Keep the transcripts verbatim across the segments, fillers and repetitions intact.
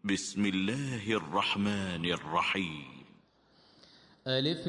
بسم الله الرحمن الرحيم. ألف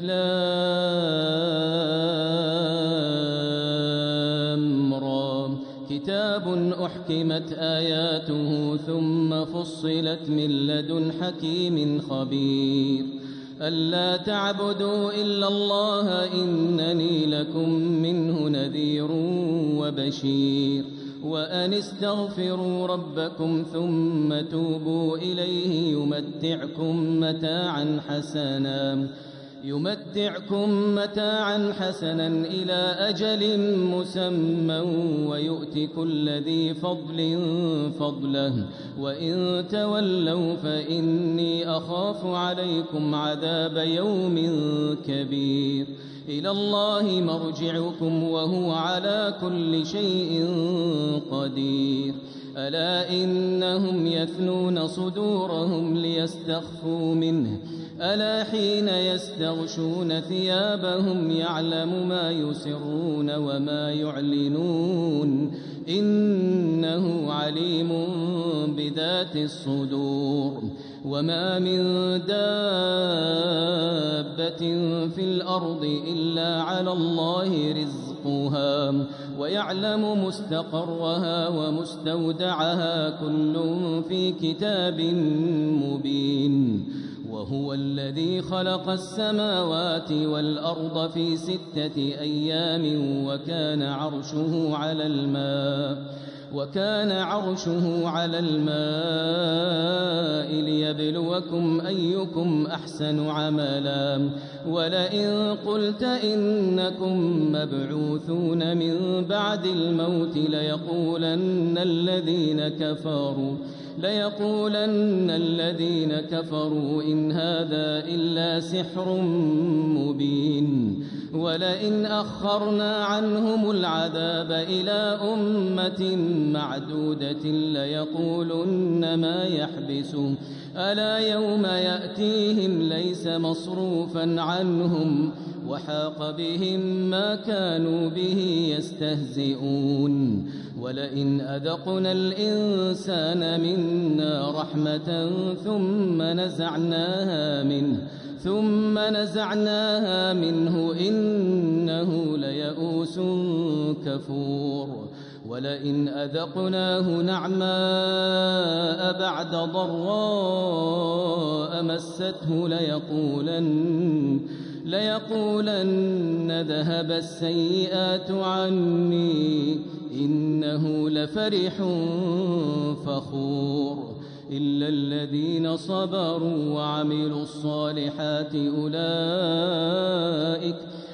لام را كتاب أحكمت آياته ثم فصلت من لدن حكيم خبير ألا تعبدوا إلا الله إنني لكم منه نذير وبشير وأن استغفروا ربكم ثم توبوا إليه يمتعكم متاعا حسنا يمتعكم متاعا حسنا إلى أجل مسمى ويؤت كل ذي فضل فضله وإن تولوا فإني أخاف عليكم عذاب يوم كبير إلى الله مرجعكم وهو على كل شيء قدير ألا إنهم يثنون صدورهم ليستخفوا منه ألا حين يستغشون ثيابهم يعلم ما يسرون وما يعلنون إنه عليم بذات الصدور وما من دابة في الأرض إلا على الله رزقها ويعلم مستقرها ومستودعها كل في كتاب مبين وهو الذي خلق السماوات والأرض في ستة أيام وكان عرشه على الماء وكان عرشه على الماء ليبلوكم أيكم أحسن عملا ولئن قلت إنكم مبعوثون من بعد الموت ليقولن الذين كفروا ليقولن الذين كفروا إن هذا إلا سحر مبين ولئن أخرنا عنهم العذاب إلى أمة معدودة ليقولن ما يحبسه ألا يوم يأتيهم ليس مصروفا عنهم وحاق بهم ما كانوا به يستهزئون ولئن أذقنا الإنسان منا رحمة ثم نزعناها منه ثم نزعناها منه إنه ليئوس كفور ولئن أذقناه نعماء بعد ضراء مسته ليقولن ليقولن ذهب السيئات عني إنه لفرح فخور إلا الذين صبروا وعملوا الصالحات أولئك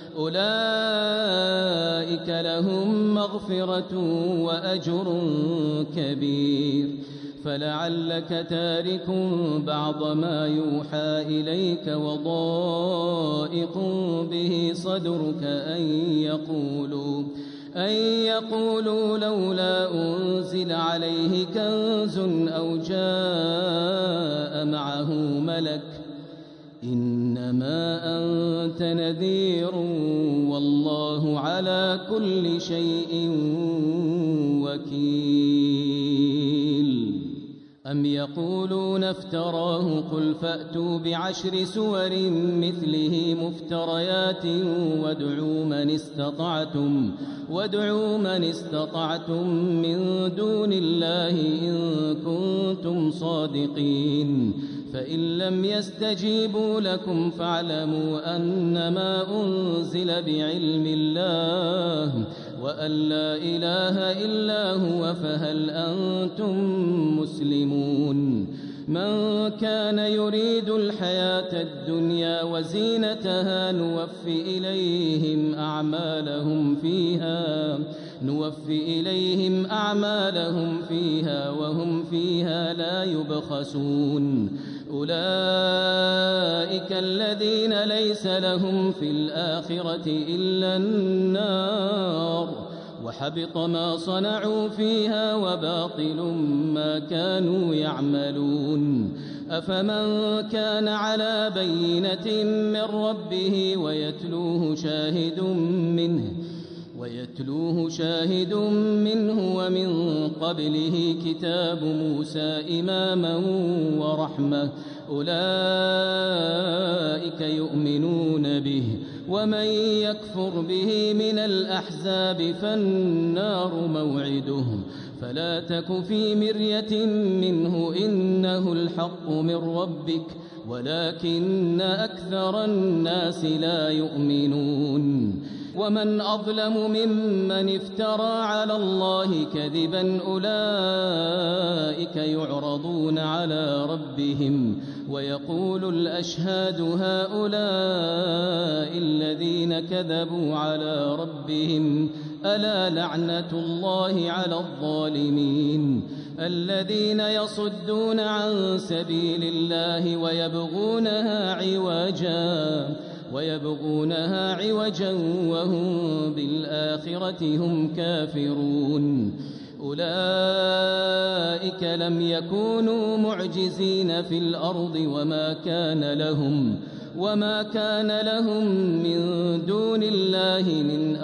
أولئك لهم مغفرة وأجر كبير فلعلك تارك بعض ما يوحى إليك وضائق به صدرك أن يقولوا أن يقولوا لولا أنزل عليه كنز أو جاء معه ملك إنما أنت نذير والله على كل شيء وكيل أم يقولون افتراه قل فأتوا بعشر سور مثله مفتريات وادعوا من استطعتم وادعوا من استطعتم من دون الله إن كنتم صادقين فإن لم يستجيبوا لكم فاعلموا أنما أنزل بعلم الله وأن لا إله إلا هو فهل أنتم مسلمون من كان يريد الحياة الدنيا وزينتها نوفي إليهم أعمالهم فيها نوفي إليهم أعمالهم فيها وهم فيها لا يبخسون أولئك الذين ليس لهم في الآخرة إلا النار وحبط ما صنعوا فيها وباطل ما كانوا يعملون أفمن كان على بينة من ربه ويتلوه شاهد منه ويتلوه شاهد منه ومن قبله كتاب موسى إماما ورحمة أولئك يؤمنون به ومن يكفر به من الأحزاب فالنار موعدهم فلا تك في مرية منه إنه الحق من ربك ولكن أكثر الناس لا يؤمنون ومن أظلم ممن افترى على الله كذبا أولئك يعرضون على ربهم ويقول الأشهاد هؤلاء الذين كذبوا على ربهم ألا لعنة الله على الظالمين الذين يصدون عن سبيل الله ويبغونها عوجا ويبغونها عوجا وهم بالآخرة هم كافرون أولئك لم يكونوا معجزين في الأرض وما كان لهم وما كان لهم من دون الله من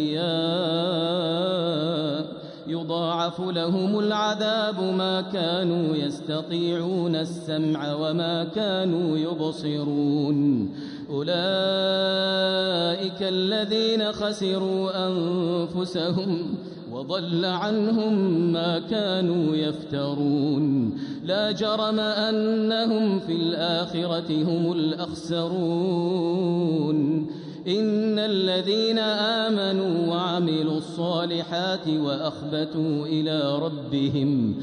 أولياء يضاعف لهم العذاب ما كانوا يستطيعون السمع وما كانوا يبصرون أولئك الذين خسروا أنفسهم وضل عنهم ما كانوا يفترون لا جرم أنهم في الآخرة هم الأخسرون إن الذين آمنوا وعملوا الصالحات وأخبتوا إلى ربهم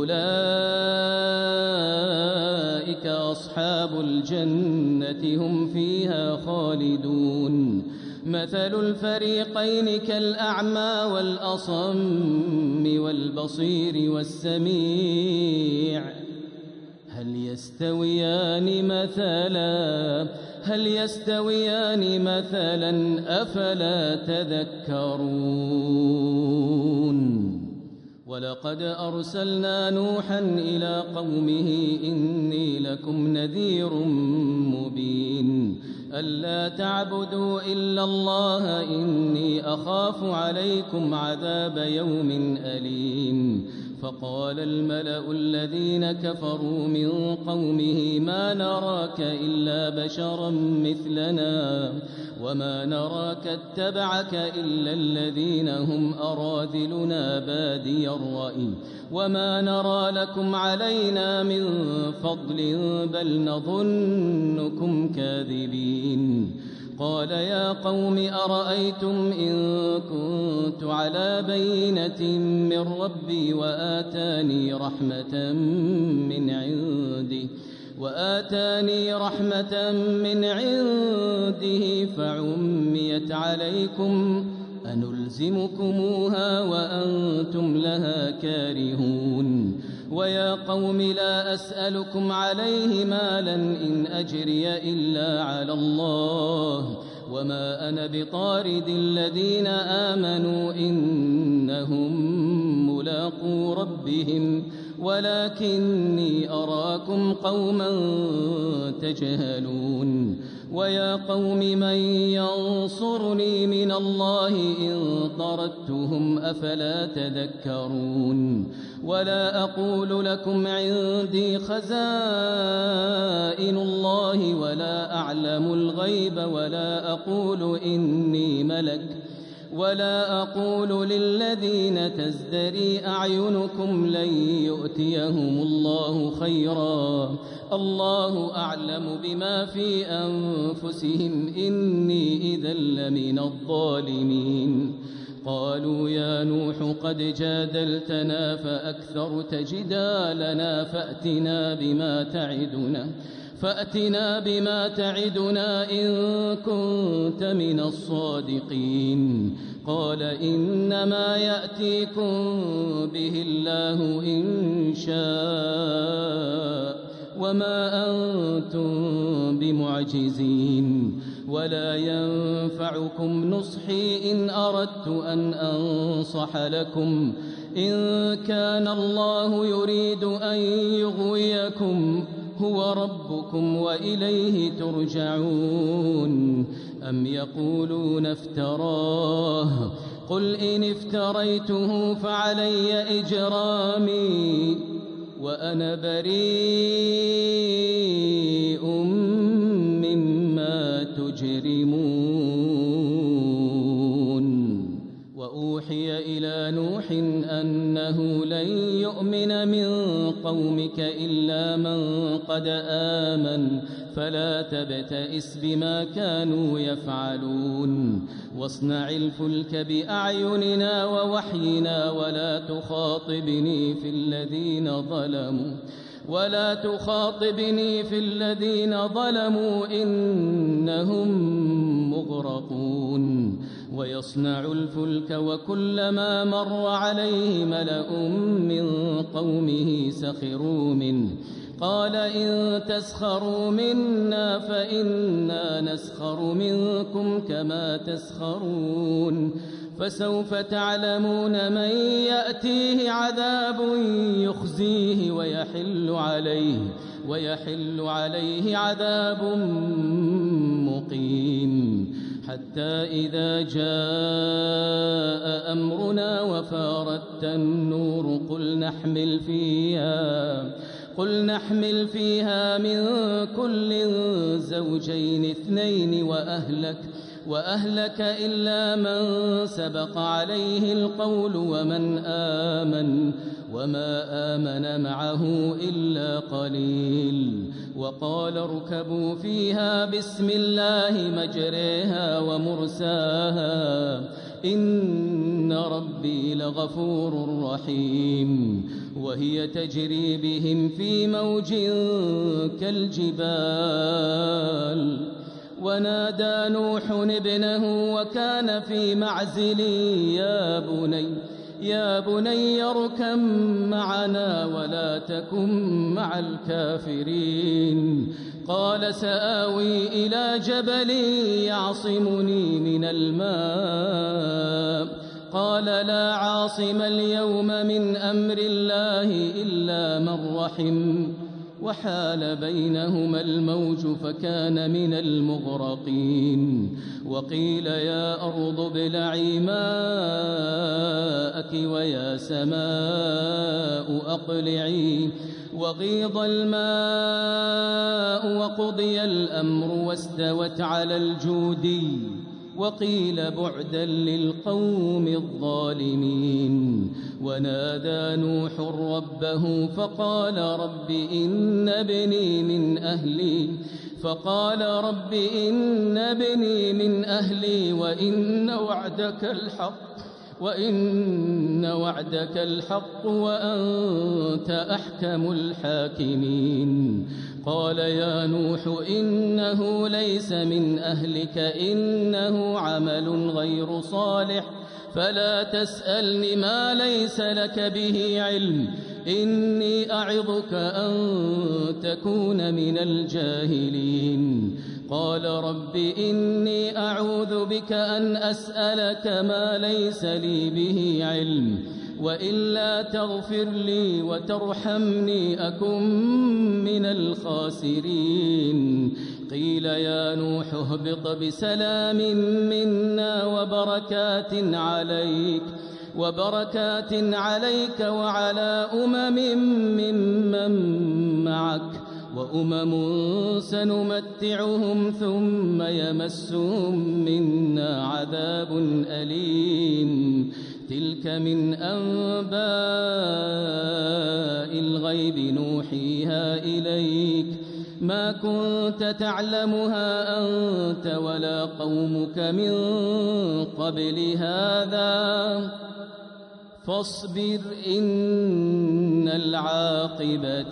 أولئك أصحاب الجنة هم فيها خالدون مثل الفريقين كالأعمى والأصم والبصير والسميع هل يستويان مثلا هل يستويان مثلا أفلا تذكرون ولقد أرسلنا نوحا إلى قومه إني لكم نذير مبين ألا تعبدوا إلا الله إني أخاف عليكم عذاب يوم أليم فقال الملأ الذين كفروا من قومه ما نراك إلا بشرا مثلنا وما نراك اتبعك إلا الذين هم أراذلنا بادي الرأي وما نرى لكم علينا من فضل بل نظنكم كاذبين قال يا قوم أرأيتم إن كنت على بينة من ربي وآتاني رحمة من عنده وآتاني رحمة من عنده فعميت عليكم أنلزمكموها وأنتم لها كارهون ويا قوم لا أسألكم عليه مالا إن أجري إلا على الله وما أنا بطارد الذين آمنوا إنهم ملاقو ربهم ولكني أراكم قوما تجهلون ويا قوم من ينصرني من الله إن طردتهم أفلا تذكرون ولا أقول لكم عندي خزائن الله ولا أعلم الغيب ولا أقول إني ملك ولا أقول للذين تزدري أعينكم لن يؤتيهم الله خيرا الله أعلم بما في أنفسهم إني إذا لمن الظالمين قالوا يا نوح قد جادلتنا فأكثرت جدالنا فأتنا بما تعدنا فأتنا بما تعدنا إن كنت من الصادقين قال إنما يأتيكم به الله إن شاء وما أنتم بمعجزين ولا ينفعكم نصحي إن أردت أن أنصح لكم إن كان الله يريد أن يغويكم هو ربكم وإليه ترجعون أم يقولون افتراه قل إن افتريته فعلي إجرامي وأنا بريء مما تجرمون وأوحي إلى نوح أنه لن يؤمن من قومك إلا من قد آمن فلا تبتئس بما كانوا يفعلون واصنع الفلك بأعيننا ووحينا ولا تخاطبني في الذين ظلموا ولا تخاطبني في الذين ظلموا إنهم مغرقون ويصنع الفلك وكلما مر عليه ملأ من قومه سخروا منه قال إن تسخروا منا فإنا نسخر منكم كما تسخرون فسوف تعلمون من يأتيه عذاب يخزيه ويحل عليه ويحل عليه عذاب مقيم حتى إذا جاء أمرنا وفارت النور قل نحمل فيها قل نحمل فيها من كل زوجين اثنين وأهلك وأهلك إلا من سبق عليه القول ومن آمن وما آمن معه إلا قليل وقال اركبوا فيها بسم الله مجريها ومرساها إن ربي لغفور رحيم وهي تجري بهم في موج كالجبال ونادى نوح ابنه وكان في معزل يا بني يا بني اركب معنا ولا تكن مع الكافرين قال سآوي إلى جبل يعصمني من الماء قال لا عاصم اليوم من أمر الله إلا من رحم وحال بينهما الموج فكان من المغرقين وقيل يا أرض ابلعي ماءك ويا سماء أقلعي وغيض الماء وقضي الأمر واستوت على الجودي وقيل بعدا للقوم الظالمين ونادى نوح ربه فقال رب إن ابني من أهلي فقال رب إن ابني من أهلي وإن وعدك الحق وإن وعدك الحق وأنت أحكم الحاكمين قال يا نوح إنه ليس من أهلك إنه عمل غير صالح فلا تسألني ما ليس لك به علم إني أعظك أن تكون من الجاهلين قال رب إني أعوذ بك أن أسألك ما ليس لي به علم وإلا تغفر لي وترحمني أكن من الخاسرين قيل يا نوح اهبط بسلام منا وبركات عليك وبركات عليك وعلى أمم ممن معك وأمم سنمتعهم ثم يمسهم منا عذاب أليم تلك من أنباء الغيب نوحيها إليك ما كنت تعلمها أنت ولا قومك من قبل هذا فاصبر إن العاقبة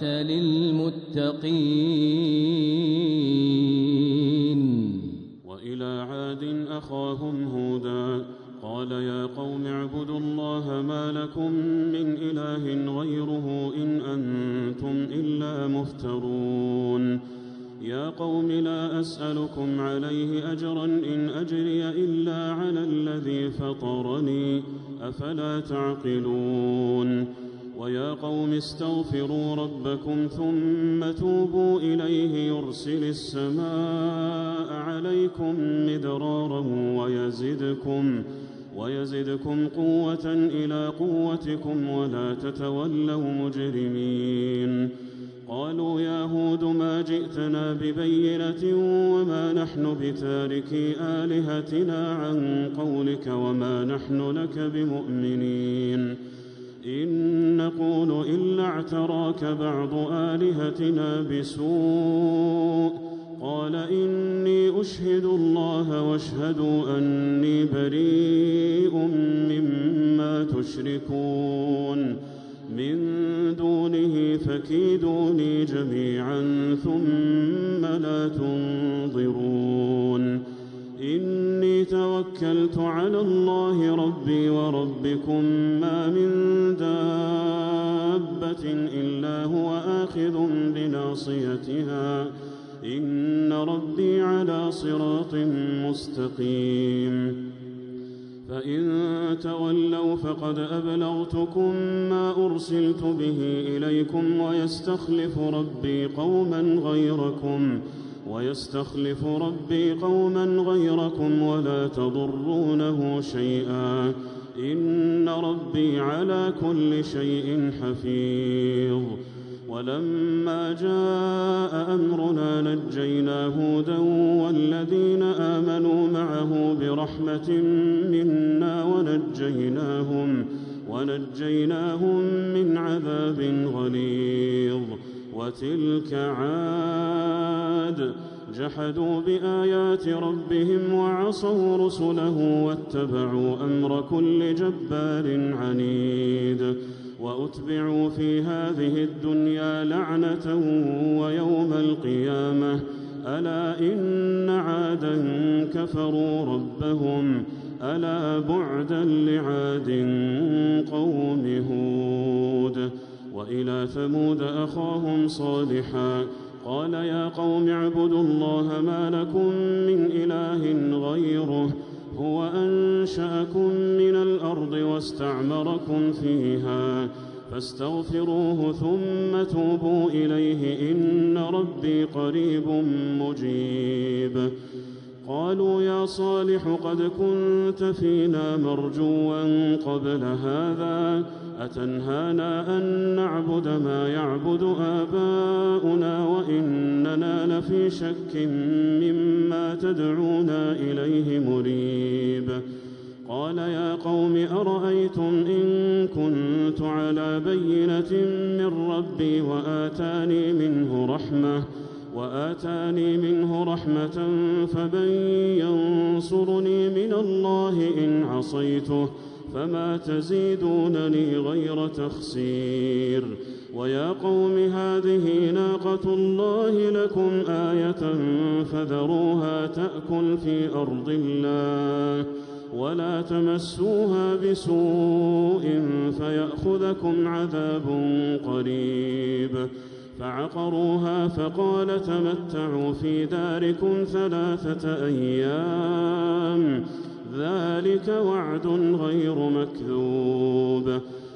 للمتقين. وإلى عاد أخاهم هودا قال يا قوم اعبدوا الله ما لكم من إله غيره إن أنتم إلا مفترون. يا قوم لا أسألكم عليه أجرا إن أجري إلا على الذي فطرني أفلا تعقلون. ويا قوم استغفروا ربكم ثم توبوا إليه يرسل السماء عليكم مدرارا ويزدكم ويزدكم قوة إلى قوتكم ولا تتولوا مجرمين. قالوا يا هود ما جئتنا ببينة وما نحن بتاركي آلهتنا عن قولك وما نحن لك بمؤمنين. إن نقول إلا اعتراك بعض آلهتنا بسوء. قال إني أشهد الله واشهدوا أني بريء مما تشركون من دونه فكيدوني جميعا ثم لا تنظرون. إني توكلت على الله ربي وربكم ما من دابة إلا هو آخذ بناصيتها إن ربي على صراط مستقيم. فإن تولوا فقد أبلغتكم ما أرسلت به إليكم ويستخلف ربي قوما غيركم ويستخلف ربي قوما غيركم ولا تضرونه شيئا إن ربي على كل شيء حفيظ. ولما جاء أمرنا نجينا هودا والذين آمنوا معه برحمة منا ونجيناهم, ونجيناهم من عذاب غليظ. وتلك عاد جحدوا بآيات ربهم وعصوا رسله واتبعوا أمر كل جبار عنيد. وأتبعوا في هذه الدنيا لعنة ويوم القيامة ألا إن عادا كفروا ربهم ألا بعدا لعاد قوم هود. وإلى ثمود أخاهم صالحا قال يا قوم اعبدوا الله ما لكم من إله غيره هو أنشأكم من الأرض واستعمركم فيها فاستغفروه ثم توبوا إليه إن ربي قريب مجيب. قالوا يا صالح قد كنت فينا مرجوا قبل هذا أتنهانا أن نعبد ما يعبد آباؤنا وإننا لفي شك مما تدعونا إليه مريب. قال يا قوم أرأيتم إن كنت على بينة من ربي وآتاني منه رحمة وآتاني منه رحمة فمن ينصرني من الله إن عصيته فما تزيدونني غير تخسير. ويا قوم هذه ناقة الله لكم آية فذروها تأكل في أرض الله ولا تمسوها بسوء فيأخذكم عذاب قريب. فعقروها فقال تمتعوا في داركم ثلاثة أيام ذلك وعد غير مكذوب.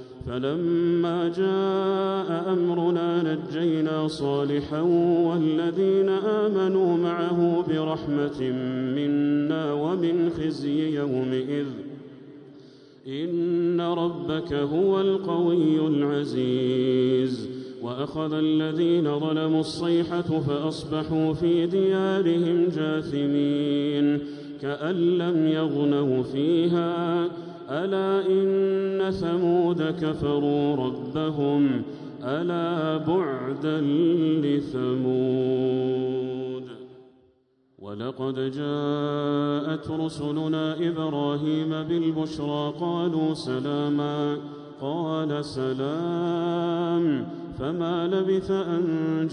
فلما جاء أمرنا نجينا صالحا والذين آمنوا معه برحمة منا ومن خزي يومئذ إن ربك هو القوي العزيز. وأخذ الذين ظلموا الصيحة فأصبحوا في ديارهم جاثمين كأن لم يغنوا فيها ألا إن ثمود كفروا ربهم ألا بعدا لثمود. ولقد جاءت رسلنا إبراهيم بالبشرى قالوا سلاما قال سلام فما لبث أن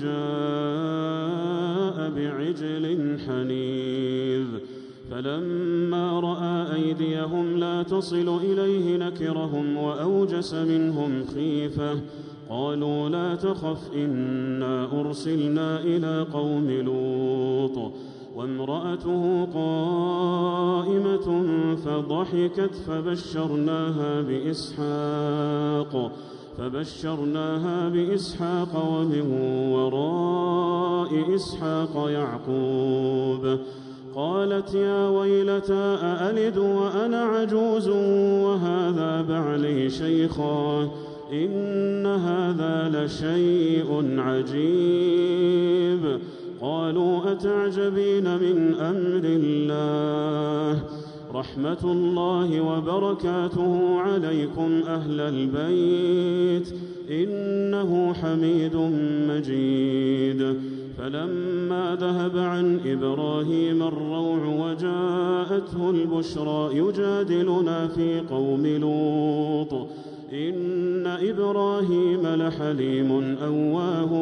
جاء بعجل حنيذ. فلما رأى أيديهم لا تصل إليه نكرهم وأوجس منهم خيفة قالوا لا تخف إنا أرسلنا إلى قوم لوط وامرأته قائمة فضحكت فبشرناها بإسحاق فبشرناها بإسحاق ومن وراء إسحاق يعقوب قالت يا ويلتى أألد وأنا عجوز وهذا بعلي شيخا إن هذا لشيء عجيب. قالوا أتعجبين من أمر الله رحمة الله وبركاته عليكم أهل البيت إنه حميد مجيد. فلما ذهب عن إبراهيم الروع وجاءته البشرى يجادلنا في قوم لوط إن إبراهيم لحليم أواه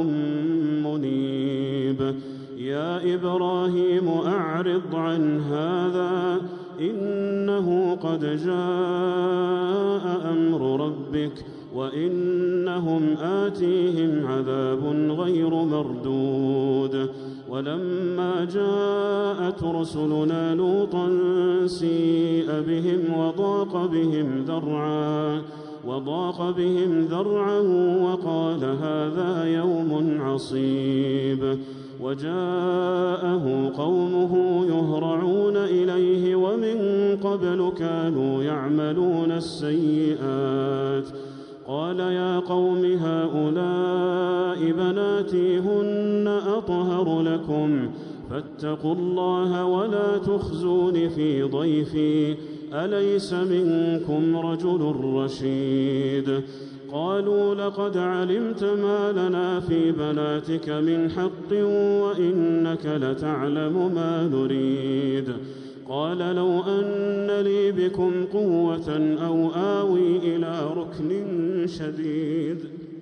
منيب. يا إبراهيم أعرض عن هذا إنه قد جاء أمر ربك وإنهم آتيهم عذاب غير مردود. ولما جاءت رسلنا لوطا سيء بهم وضاق بهم ذرعا وضاق بهم ذرعا وقال هذا يوم عصيب. وجاءه قومه يهرعون إليه ومن قبل كانوا يعملون السيئات. قال يا قوم هؤلاء بناتي هن أطهر لكم فاتقوا الله ولا تخزون في ضيفي أليس منكم رجل رشيد. قالوا لقد علمت ما لنا في بناتك من حق وإنك لتعلم ما نريد. قال لو أن لي بكم قوة أو آوي إلى ركن شديد.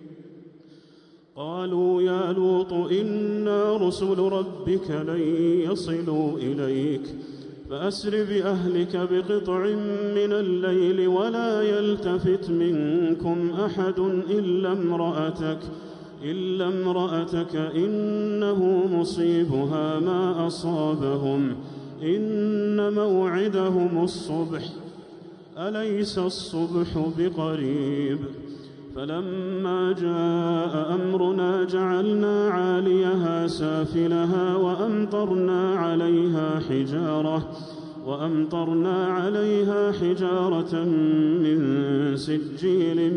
قالوا يا لوط إنا رسل ربك لن يصلوا إليك فأسر بأهلك بقطع من الليل ولا يلتفت منكم أحد إلا امرأتك إلا امرأتك إنه مصيبها ما أصابهم إن موعدهم الصبح أليس الصبح بقريب. فلما جاء أمرنا جعلنا عاليها سافلها وأمطرنا عليها حجارة وأمطرنا عليها حجارة من سجيل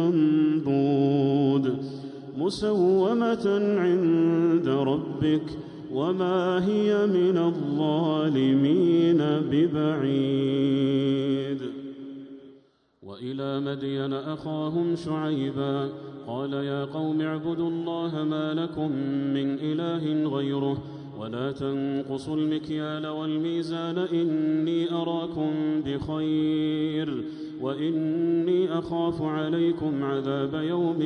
منضود مسومة عند ربك وما هي من الظالمين ببعيد. وإلى مدين أخاهم شعيبا قال يا قوم اعبدوا الله ما لكم من إله غيره ولا تنقصوا المكيال والميزان إني أراكم بخير وإني أخاف عليكم عذاب يوم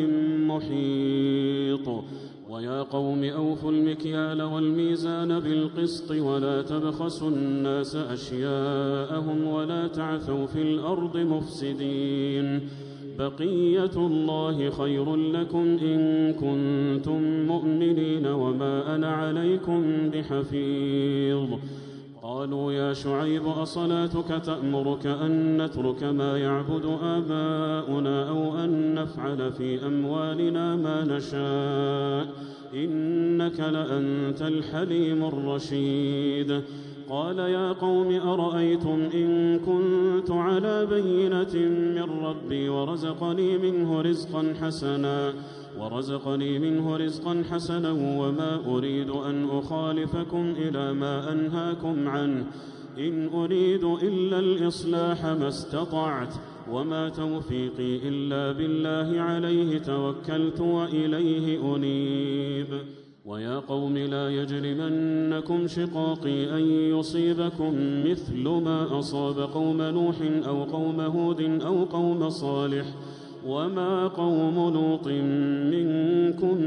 محيط. ويا قوم أوفوا المكيال والميزان بالقسط ولا تبخسوا الناس أشياءهم ولا تعثوا في الأرض مفسدين. بقية الله خير لكم إن كنتم مؤمنين وما أنا عليكم بحفيظ. قالوا يا شعيب أصلاتك تأمرك أن نترك ما يعبد آباؤنا أو أن نفعل في أموالنا ما نشاء إنك لأنت الحليم الرشيد. قال يا قوم أرأيتم إن كنت على بينة من ربي ورزقني منه رزقا حسنا ورزقني منه رزقا حسنا وما أريد أن أخالفكم إلى ما أنهاكم عنه إن أريد إلا الإصلاح ما استطعت وما توفيقي إلا بالله عليه توكلت وإليه أنيب. ويا قوم لا يجرمنكم شقاقي أن يصيبكم مثل ما أصاب قوم نوح أو قوم هود أو قوم صالح وما قوم لوط منكم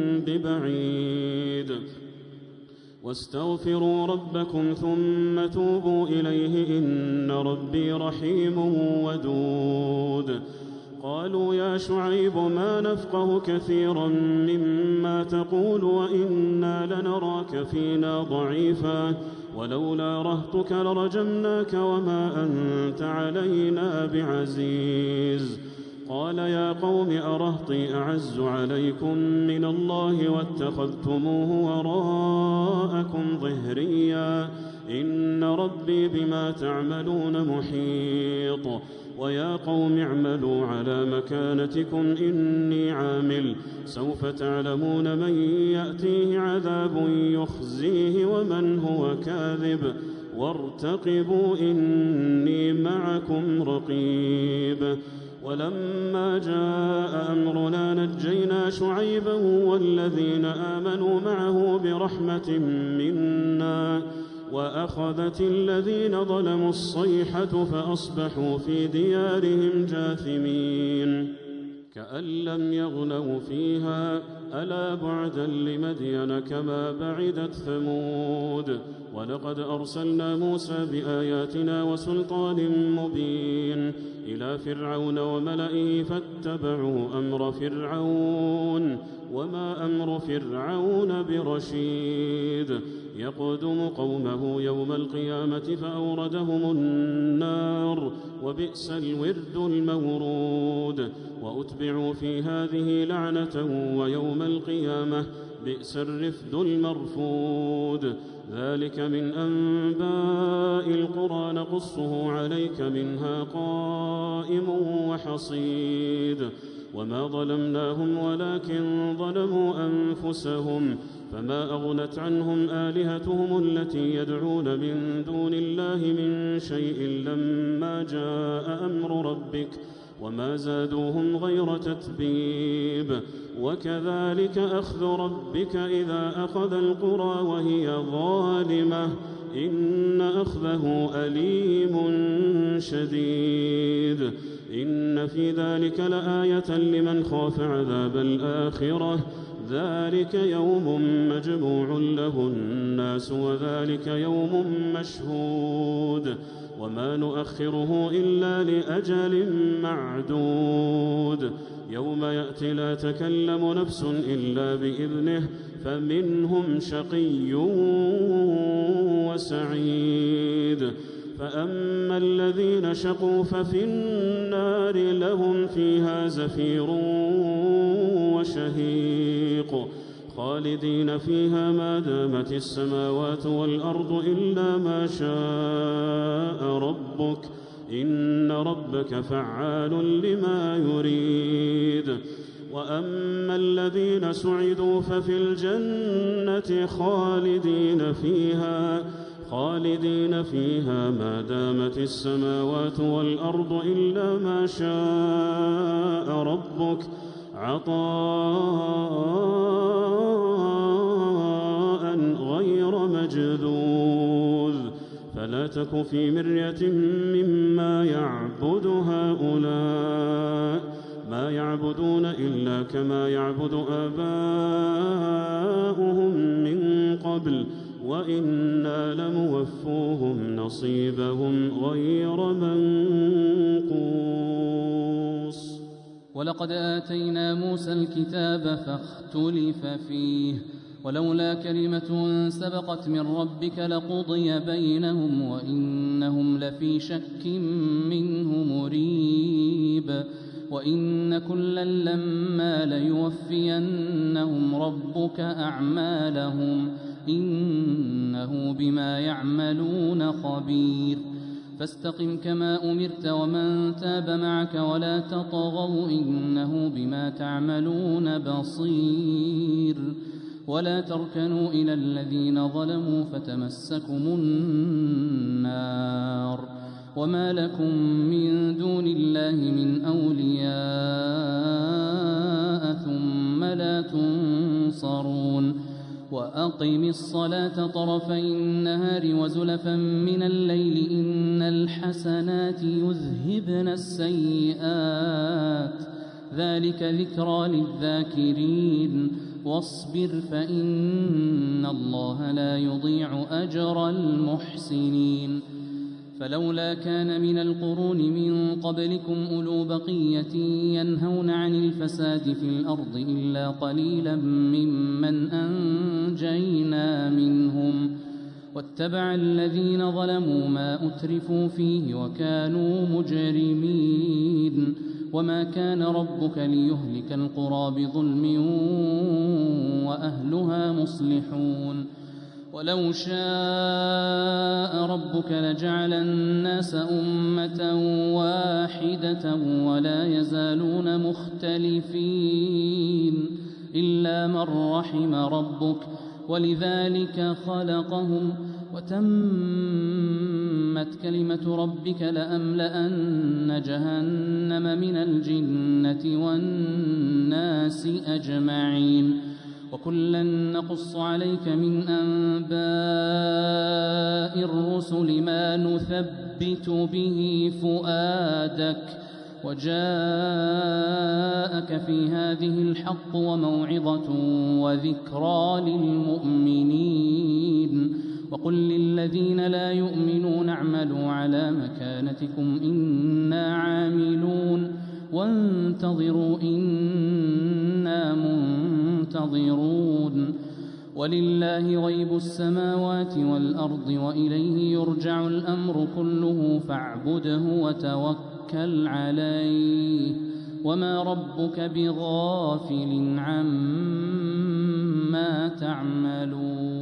ببعيد. واستغفروا ربكم ثم توبوا إليه إن ربي رحيم ودود. قالوا يا شعيب ما نفقه كثيرا مما تقول وإنا لنراك فينا ضعيفا ولولا رهطك لرجمناك وما أنت علينا بعزيز. قال يا قوم أرهطي أعز عليكم من الله واتخذتموه وراءكم ظهريا إن ربي بما تعملون محيط ويا قوم اعملوا على مكانتكم إني عامل سوف تعلمون من يأتيه عذاب يخزيه ومن هو كاذب وارتقبوا إني معكم رقيب ولما جاء أمرنا نجينا شعيبا والذين آمنوا معه برحمة منا وأخذت الذين ظلموا الصيحة فأصبحوا في ديارهم جاثمين كأن لم يغنوا فيها ألا بعدا لمدين كما بعدت ثمود ولقد أرسلنا موسى بآياتنا وسلطان مبين إلى فرعون وملئه فاتبعوا أمر فرعون وما أمر فرعون برشيد يقدم قومه يوم القيامة فأوردهم النار وبئس الورد المورود وأتبعوا في هذه لعنة ويوم القيامة بئس الرفد المرفود ذلك من أنباء القرى نقصه عليك منها قائم وحصيد وما ظلمناهم ولكن ظلموا أنفسهم فما أغنت عنهم آلهتهم التي يدعون من دون الله من شيء لما جاء أمر ربك وما زادوهم غير تتبيب وكذلك أخذ ربك إذا أخذ القرى وهي ظالمة إن أخذه أليم شديد إن في ذلك لآية لمن خاف عذاب الآخرة ذلك يوم مجموع له الناس وذلك يوم مشهود وما نؤخره إلا لأجل معدود يوم يأتي لا تكلم نفس إلا بإذنه فمنهم شقي وسعيد فأما الذين شقوا ففي النار لهم فيها زفير وشهيق خالدين فيها ما دامت السماوات والأرض إلا ما شاء ربك إن ربك فعال لما يريد وأما الذين سعدوا ففي الجنة خالدين فيها خالدين فيها ما دامت السماوات والأرض إلا ما شاء ربك عطاء غير مجذوذ فلا تك في مرية مما يعبد هؤلاء ما يعبدون إلا كما يعبد آباؤهم من قبل وإنا لموفوهم نصيبهم غير منقوص ولقد آتينا موسى الكتاب فاختلف فيه ولولا كلمة سبقت من ربك لقضي بينهم وإنهم لفي شك منه مريب وإن كلا لما ليوفينهم ربك أعمالهم إنه بما يعملون خبير فاستقم كما أمرت ومن تاب معك ولا تطغوا إنه بما تعملون بصير ولا تركنوا إلى الذين ظلموا فتمسكم النار وما لكم من دون الله من أولياء ثم لا تنصرون وأقم الصلاة طرفي النهار وزلفا من الليل إن الحسنات يذهبن السيئات ذلك ذكرى للذاكرين واصبر فإن الله لا يضيع أجر المحسنين فلولا كان من القرون من قبلكم أولو بقية ينهون عن الفساد في الأرض إلا قليلا ممن أنجينا منهم واتبع الذين ظلموا ما أترفوا فيه وكانوا مجرمين وما كان ربك ليهلك القرى بظلم وأهلها مصلحون ولو شاء ربك لجعل الناس أمة واحدة ولا يزالون مختلفين إلا من رحم ربك ولذلك خلقهم وتمت كلمة ربك لأملأن جهنم من الجنة والناس أجمعين وكلا نقص عليك من أنباء الرسل ما نثبت به فؤادك وجاءك في هذه الحق وموعظة وذكرى للمؤمنين وقل للذين لا يؤمنون اعملوا على مكانتكم إنا عاملون وانتظروا إنا منتظرون ولله غيب السماوات والأرض وإليه يرجع الأمر كله فاعبده وتوكل عليه وما ربك بغافل عما تعملون.